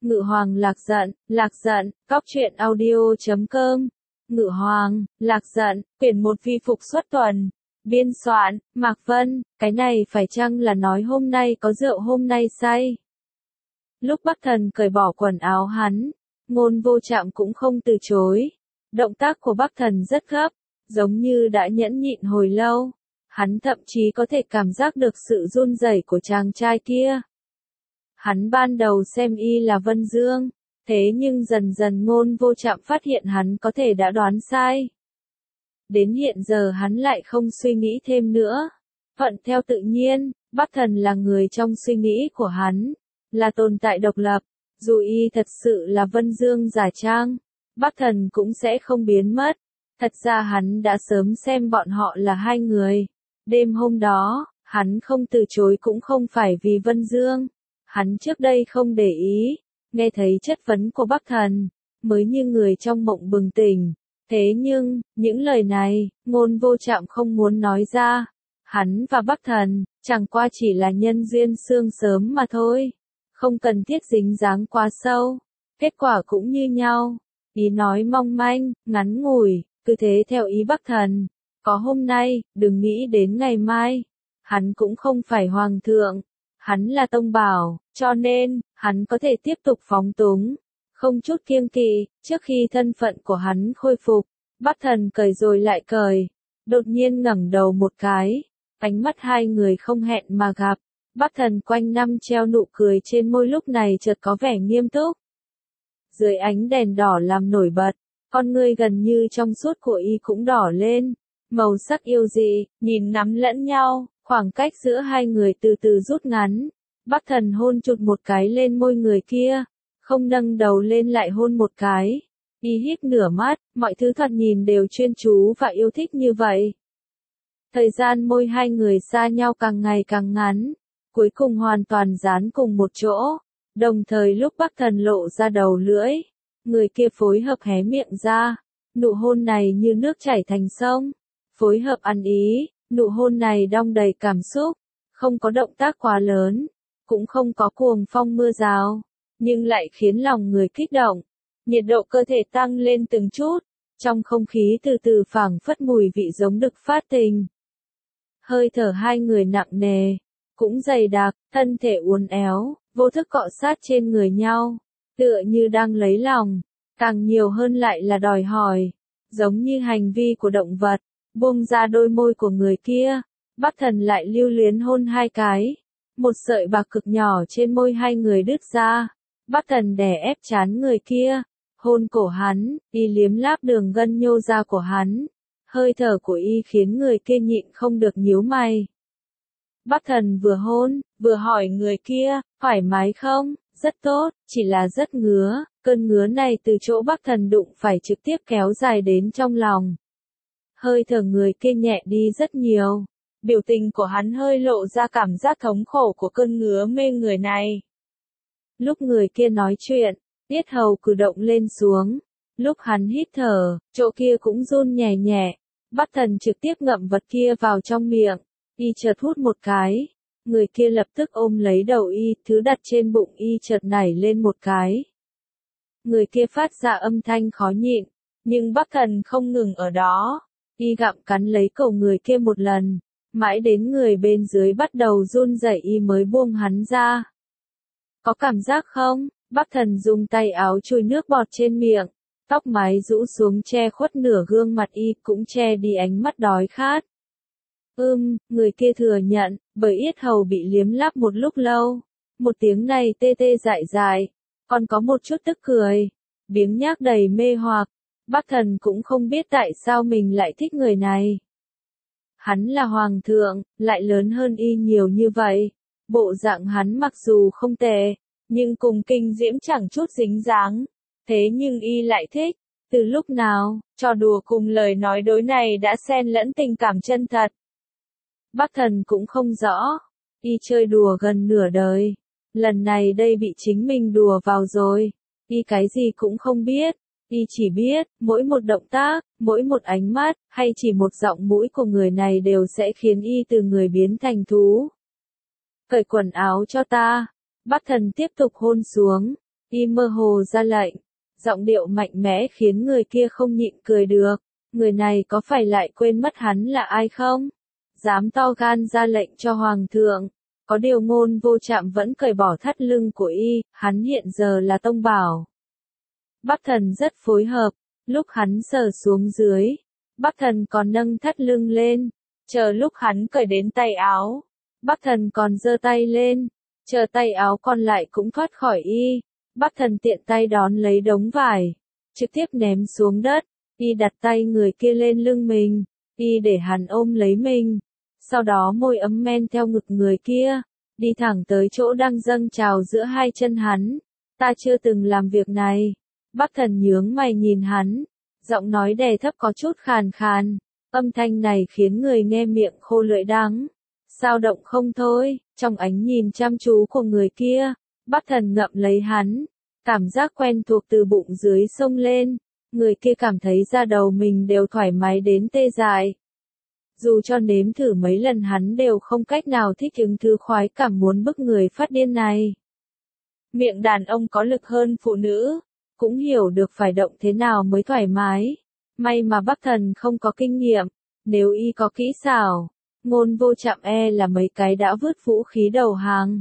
Ngự Hoàng Lạc giận, cóc truyện audio.com. Ngự Hoàng, Lạc giận, quyển 1 vi phục xuất tuần. Biên soạn, Mạc Vân, cái này phải chăng là nói hôm nay có rượu hôm nay say? Lúc Bắc Thần cởi bỏ quần áo hắn, Ngôn Vô Trạm cũng không từ chối. Động tác của Bắc Thần rất gấp, giống như đã nhẫn nhịn hồi lâu. Hắn thậm chí có thể cảm giác được sự run rẩy của chàng trai kia. Hắn ban đầu xem y là Vân Dương, thế nhưng dần dần Ngôn Vô Trạm phát hiện hắn có thể đã đoán sai. Đến hiện giờ hắn lại không suy nghĩ thêm nữa. Thuận theo tự nhiên, Bắc Thần là người trong suy nghĩ của hắn, là tồn tại độc lập. Dù y thật sự là Vân Dương giả trang, Bắc Thần cũng sẽ không biến mất. Thật ra hắn đã sớm xem bọn họ là hai người. Đêm hôm đó, hắn không từ chối cũng không phải vì Vân Dương. Hắn trước đây không để ý, nghe thấy chất vấn của Bắc Thần, mới như người trong mộng bừng tỉnh. Thế nhưng, những lời này, Ngôn Vô Trạm không muốn nói ra. Hắn và Bắc Thần, chẳng qua chỉ là nhân duyên xương sớm mà thôi. Không cần thiết dính dáng quá sâu. Kết quả cũng như nhau. Ý nói mong manh, ngắn ngủi, cứ thế theo ý Bắc Thần. Có hôm nay, đừng nghĩ đến ngày mai. Hắn cũng không phải hoàng thượng. Hắn là tông bảo, cho nên, hắn có thể tiếp tục phóng túng. Không chút kiêng kỵ, trước khi thân phận của hắn khôi phục. Bắc Thần cởi rồi lại cởi. Đột nhiên ngẩng đầu một cái. Ánh mắt hai người không hẹn mà gặp. Bắc Thần quanh năm treo nụ cười trên môi lúc này chợt có vẻ nghiêm túc. Dưới ánh đèn đỏ làm nổi bật, con ngươi gần như trong suốt của y cũng đỏ lên. Màu sắc yêu dị, nhìn ngắm lẫn nhau, khoảng cách giữa hai người từ từ rút ngắn. Bắc Thần hôn chụt một cái lên môi người kia, không nâng đầu lên lại hôn một cái. Y híp nửa mắt, mọi thứ thoạt nhìn đều chuyên chú và yêu thích như vậy. Thời gian môi hai người xa nhau càng ngày càng ngắn, cuối cùng hoàn toàn dán cùng một chỗ. Đồng thời lúc Bắc Thần lộ ra đầu lưỡi, người kia phối hợp hé miệng ra. Nụ hôn này như nước chảy thành sông, phối hợp ăn ý. Nụ hôn này đong đầy cảm xúc, không có động tác quá lớn, cũng không có cuồng phong mưa rào, nhưng lại khiến lòng người kích động. Nhiệt độ cơ thể tăng lên từng chút, trong không khí từ từ phảng phất mùi vị giống đực phát tình. Hơi thở hai người nặng nề, cũng dày đặc, thân thể uốn éo, vô thức cọ sát trên người nhau, tựa như đang lấy lòng, càng nhiều hơn lại là đòi hỏi, giống như hành vi của động vật. Buông ra đôi môi của người kia, Bắc Thần lại lưu luyến hôn hai cái. Một sợi bạc cực nhỏ trên môi hai người đứt ra. Bắc Thần đè ép trán người kia, hôn cổ hắn, y liếm láp đường gân nhô ra của hắn. Hơi thở của y khiến người kia nhịn không được nhíu mày. Bắc Thần vừa hôn, vừa hỏi người kia, thoải mái không? Rất tốt, chỉ là rất ngứa. Cơn ngứa này từ chỗ Bắc Thần đụng phải trực tiếp kéo dài đến trong lòng. Hơi thở người kia nhẹ đi rất nhiều. Biểu tình của hắn hơi lộ ra cảm giác thống khổ của cơn ngứa mê người này. Lúc người kia nói chuyện, yết hầu cử động lên xuống. Lúc hắn hít thở, chỗ kia cũng run nhẹ nhẹ. Bắc Thần trực tiếp ngậm vật kia vào trong miệng. Y chợt hút một cái. Người kia lập tức ôm lấy đầu y, thứ đặt trên bụng y chợt nảy lên một cái. Người kia phát ra âm thanh khó nhịn. Nhưng Bắc Thần không ngừng ở đó. Y gặm cắn lấy cổ người kia một lần, mãi đến người bên dưới bắt đầu run rẩy y mới buông hắn ra. Có cảm giác không? Bắc Thần dùng tay áo chùi nước bọt trên miệng, tóc mái rũ xuống che khuất nửa gương mặt y cũng che đi ánh mắt đói khát. Người kia thừa nhận, bởi yết hầu bị liếm láp một lúc lâu. Một tiếng này tê tê dại dại, còn có một chút tức cười, biếng nhác đầy mê hoặc. Bắc Thần cũng không biết tại sao mình lại thích người này. Hắn là hoàng thượng, lại lớn hơn y nhiều như vậy. Bộ dạng hắn mặc dù không tệ, nhưng cùng kinh diễm chẳng chút dính dáng. Thế nhưng y lại thích. Từ lúc nào, trò đùa cùng lời nói đối này đã xen lẫn tình cảm chân thật. Bắc Thần cũng không rõ. Y chơi đùa gần nửa đời. Lần này đây bị chính mình đùa vào rồi. Y cái gì cũng không biết. Y chỉ biết, mỗi một động tác, mỗi một ánh mắt, hay chỉ một giọng mũi của người này đều sẽ khiến y từ người biến thành thú. Cởi quần áo cho ta. Bắc Thần tiếp tục hôn xuống. Y mơ hồ ra lệnh. Giọng điệu mạnh mẽ khiến người kia không nhịn cười được. Người này có phải lại quên mất hắn là ai không? Dám to gan ra lệnh cho hoàng thượng. Có điều Ngôn Vô Trạm vẫn cởi bỏ thắt lưng của y, hắn hiện giờ là tông bảo. Bắc Thần rất phối hợp, lúc hắn sờ xuống dưới, Bắc Thần còn nâng thắt lưng lên, chờ lúc hắn cởi đến tay áo, Bắc Thần còn giơ tay lên, chờ tay áo còn lại cũng thoát khỏi y, Bắc Thần tiện tay đón lấy đống vải, trực tiếp ném xuống đất, y đặt tay người kia lên lưng mình, y để hắn ôm lấy mình, sau đó môi ấm men theo ngực người kia, đi thẳng tới chỗ đang dâng trào giữa hai chân hắn. Ta chưa từng làm việc này. Bắc Thần nhướng mày nhìn hắn, giọng nói đè thấp có chút khàn khàn, âm thanh này khiến người nghe miệng khô lưỡi đắng, sao động không thôi, trong ánh nhìn chăm chú của người kia, Bắc Thần ngậm lấy hắn, cảm giác quen thuộc từ bụng dưới xông lên, người kia cảm thấy da đầu mình đều thoải mái đến tê dại. Dù cho nếm thử mấy lần hắn đều không cách nào thích ứng thứ khoái cảm muốn bức người phát điên này. Miệng đàn ông có lực hơn phụ nữ, cũng hiểu được phải động thế nào mới thoải mái. May mà Bắc Thần không có kinh nghiệm, nếu y có kỹ xảo, Ngôn Vô Trạm là mấy cái đã vứt vũ khí đầu hàng.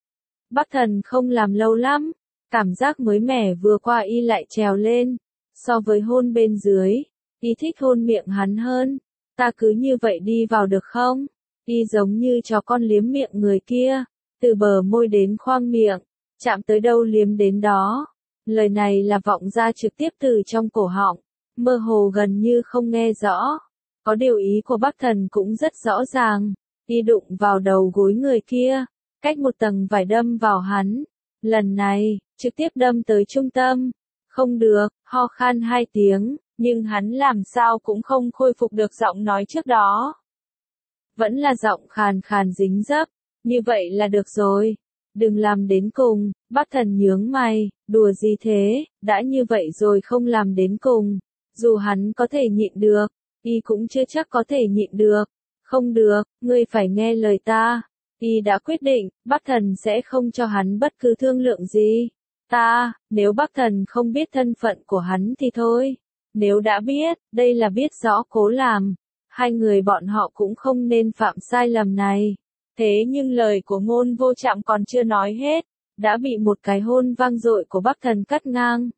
Bắc Thần không làm lâu lắm, cảm giác mới mẻ vừa qua y lại trèo lên, so với hôn bên dưới, y thích hôn miệng hắn hơn. Ta cứ như vậy đi vào được không? Y giống như chó con liếm miệng người kia, từ bờ môi đến khoang miệng, chạm tới đâu liếm đến đó. Lời này là vọng ra trực tiếp từ trong cổ họng, mơ hồ gần như không nghe rõ. Có điều ý của Bắc Thần cũng rất rõ ràng, y đụng vào đầu gối người kia, cách một tầng vải đâm vào hắn. Lần này, trực tiếp đâm tới trung tâm. Không được, ho khan 2 tiếng. Nhưng hắn làm sao cũng không khôi phục được giọng nói trước đó. Vẫn là giọng khàn khàn dính dấp, như vậy là được rồi. Đừng làm đến cùng, Bắc Thần nhướng mày, đùa gì thế, đã như vậy rồi không làm đến cùng. Dù hắn có thể nhịn được, y cũng chưa chắc có thể nhịn được. Không được, ngươi phải nghe lời ta. Y đã quyết định, Bắc Thần sẽ không cho hắn bất cứ thương lượng gì. Nếu Bắc Thần không biết thân phận của hắn thì thôi. Nếu đã biết, đây là biết rõ cố làm, hai người bọn họ cũng không nên phạm sai lầm này. Thế nhưng lời của Ngôn Vô Trạm còn chưa nói hết, đã bị một cái hôn vang dội của Bắc Thần cắt ngang.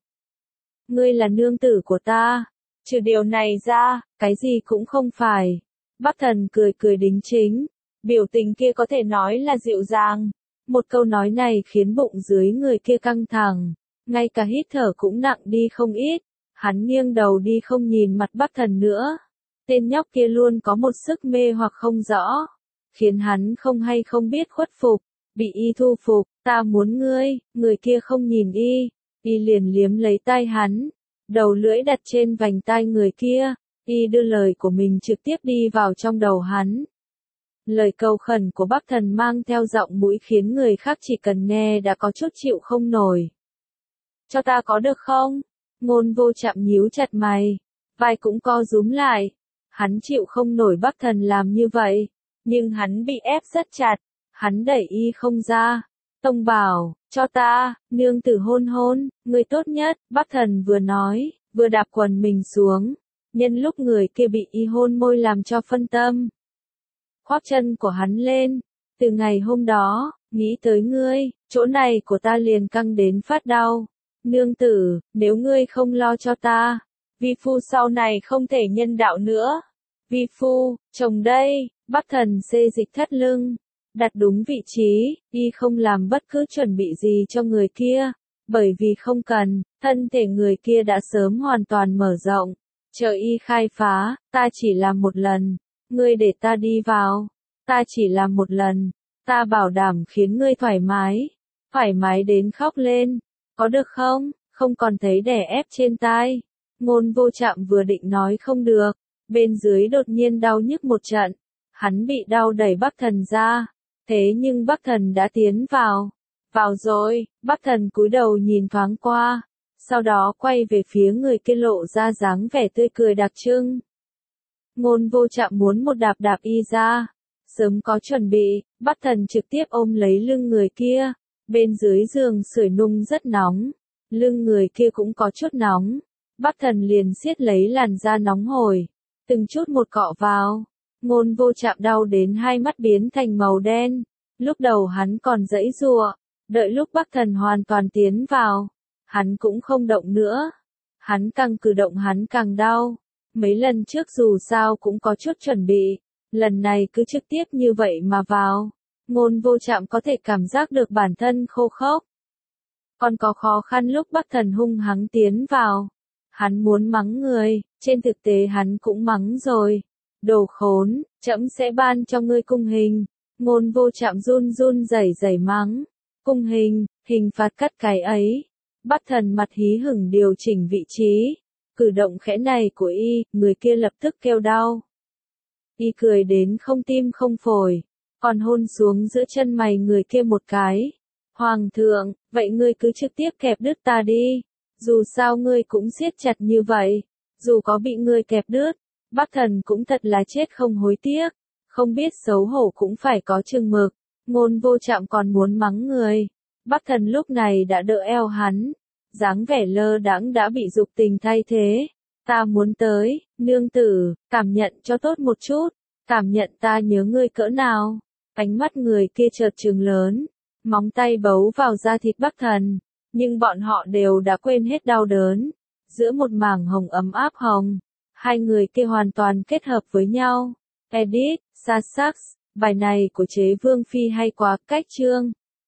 Ngươi là nương tử của ta, trừ điều này ra, cái gì cũng không phải. Bắc Thần cười cười đính chính, biểu tình kia có thể nói là dịu dàng. Một câu nói này khiến bụng dưới người kia căng thẳng, ngay cả hít thở cũng nặng đi không ít. Hắn nghiêng đầu đi không nhìn mặt Bắc Thần nữa. Tên nhóc kia luôn có một sức mê hoặc không rõ, khiến hắn không hay không biết khuất phục, bị y thu phục. Ta muốn ngươi, người kia không nhìn y liền liếm lấy tai hắn, đầu lưỡi đặt trên vành tai người kia, y đưa lời của mình trực tiếp đi vào trong đầu hắn. Lời cầu khẩn của Bắc Thần mang theo giọng mũi khiến người khác chỉ cần nghe đã có chút chịu không nổi. Cho ta có được không? Ngôn Vô Trạm nhíu chặt mày, vai cũng co rúm lại. Hắn chịu không nổi Bắc Thần làm như vậy, nhưng hắn bị ép rất chặt, hắn đẩy y không ra. Tông bảo, cho ta, nương tử hôn hôn, người tốt nhất. Bắc Thần vừa nói, vừa đạp quần mình xuống, nhân lúc người kia bị y hôn môi làm cho phân tâm. Khoác chân của hắn lên, từ ngày hôm đó, nghĩ tới ngươi, chỗ này của ta liền căng đến phát đau. Nương tử, nếu ngươi không lo cho ta, vi phu sau này không thể nhân đạo nữa. Vi phu, chồng đây. Bắc Thần xê dịch thắt lưng, đặt đúng vị trí, y không làm bất cứ chuẩn bị gì cho người kia, bởi vì không cần, thân thể người kia đã sớm hoàn toàn mở rộng, chờ y khai phá. Ta chỉ làm một lần, ngươi để ta đi vào, ta chỉ làm một lần, ta bảo đảm khiến ngươi thoải mái đến khóc lên. Có được không? Không còn thấy đè ép trên tai. Ngôn Vô Trạm vừa định nói không được, bên dưới đột nhiên đau nhức một trận. Hắn bị đau đẩy Bắc Thần ra. Thế nhưng Bắc Thần đã tiến vào. Vào rồi, Bắc Thần cúi đầu nhìn thoáng qua. Sau đó quay về phía người kia lộ ra dáng vẻ tươi cười đặc trưng. Ngôn Vô Trạm muốn một đạp đạp y ra. Sớm có chuẩn bị, Bắc Thần trực tiếp ôm lấy lưng người kia. Bên dưới giường sưởi nung rất nóng, lưng người kia cũng có chút nóng. Bắc Thần liền siết lấy làn da nóng hổi, từng chút một cọ vào. Ngôn Vô Trạm đau đến hai mắt biến thành màu đen. Lúc đầu hắn còn giãy giụa, đợi lúc Bắc Thần hoàn toàn tiến vào, hắn cũng không động nữa. Hắn càng cử động hắn càng đau. Mấy lần trước dù sao cũng có chút chuẩn bị, lần này cứ trực tiếp như vậy mà vào. Ngôn Vô Trạm có thể cảm giác được bản thân khô khốc. Còn có khó khăn lúc Bắc Thần hung hăng tiến vào. Hắn muốn mắng người, trên thực tế hắn cũng mắng rồi. Đồ khốn, trẫm sẽ ban cho ngươi cung hình. Ngôn Vô Trạm run run rẩy rẩy mắng. Cung hình, hình phạt cắt cái ấy. Bắc Thần mặt hí hửng điều chỉnh vị trí. Cử động khẽ này của y, người kia lập tức kêu đau. Y cười đến không tim không phổi, còn hôn xuống giữa chân mày người kia một cái. Hoàng thượng, vậy ngươi cứ trực tiếp kẹp đứt ta đi. Dù sao ngươi cũng siết chặt như vậy, dù có bị ngươi kẹp đứt, Bắc Thần cũng thật là chết không hối tiếc, không biết xấu hổ cũng phải có chừng mực. Ngôn Vô Trạm còn muốn mắng người, Bắc Thần lúc này đã đỡ eo hắn, dáng vẻ lơ đãng đã bị dục tình thay thế. Ta muốn tới, nương tử, cảm nhận cho tốt một chút, cảm nhận ta nhớ ngươi cỡ nào. Ánh mắt người kia chợt trừng lớn, móng tay bấu vào da thịt Bắc Thần, nhưng bọn họ đều đã quên hết đau đớn. Giữa một mảng hồng ấm áp hồng, hai người kia hoàn toàn kết hợp với nhau. Edit, Sasax, bài này của Chế Vương Phi hay quá, cách chương.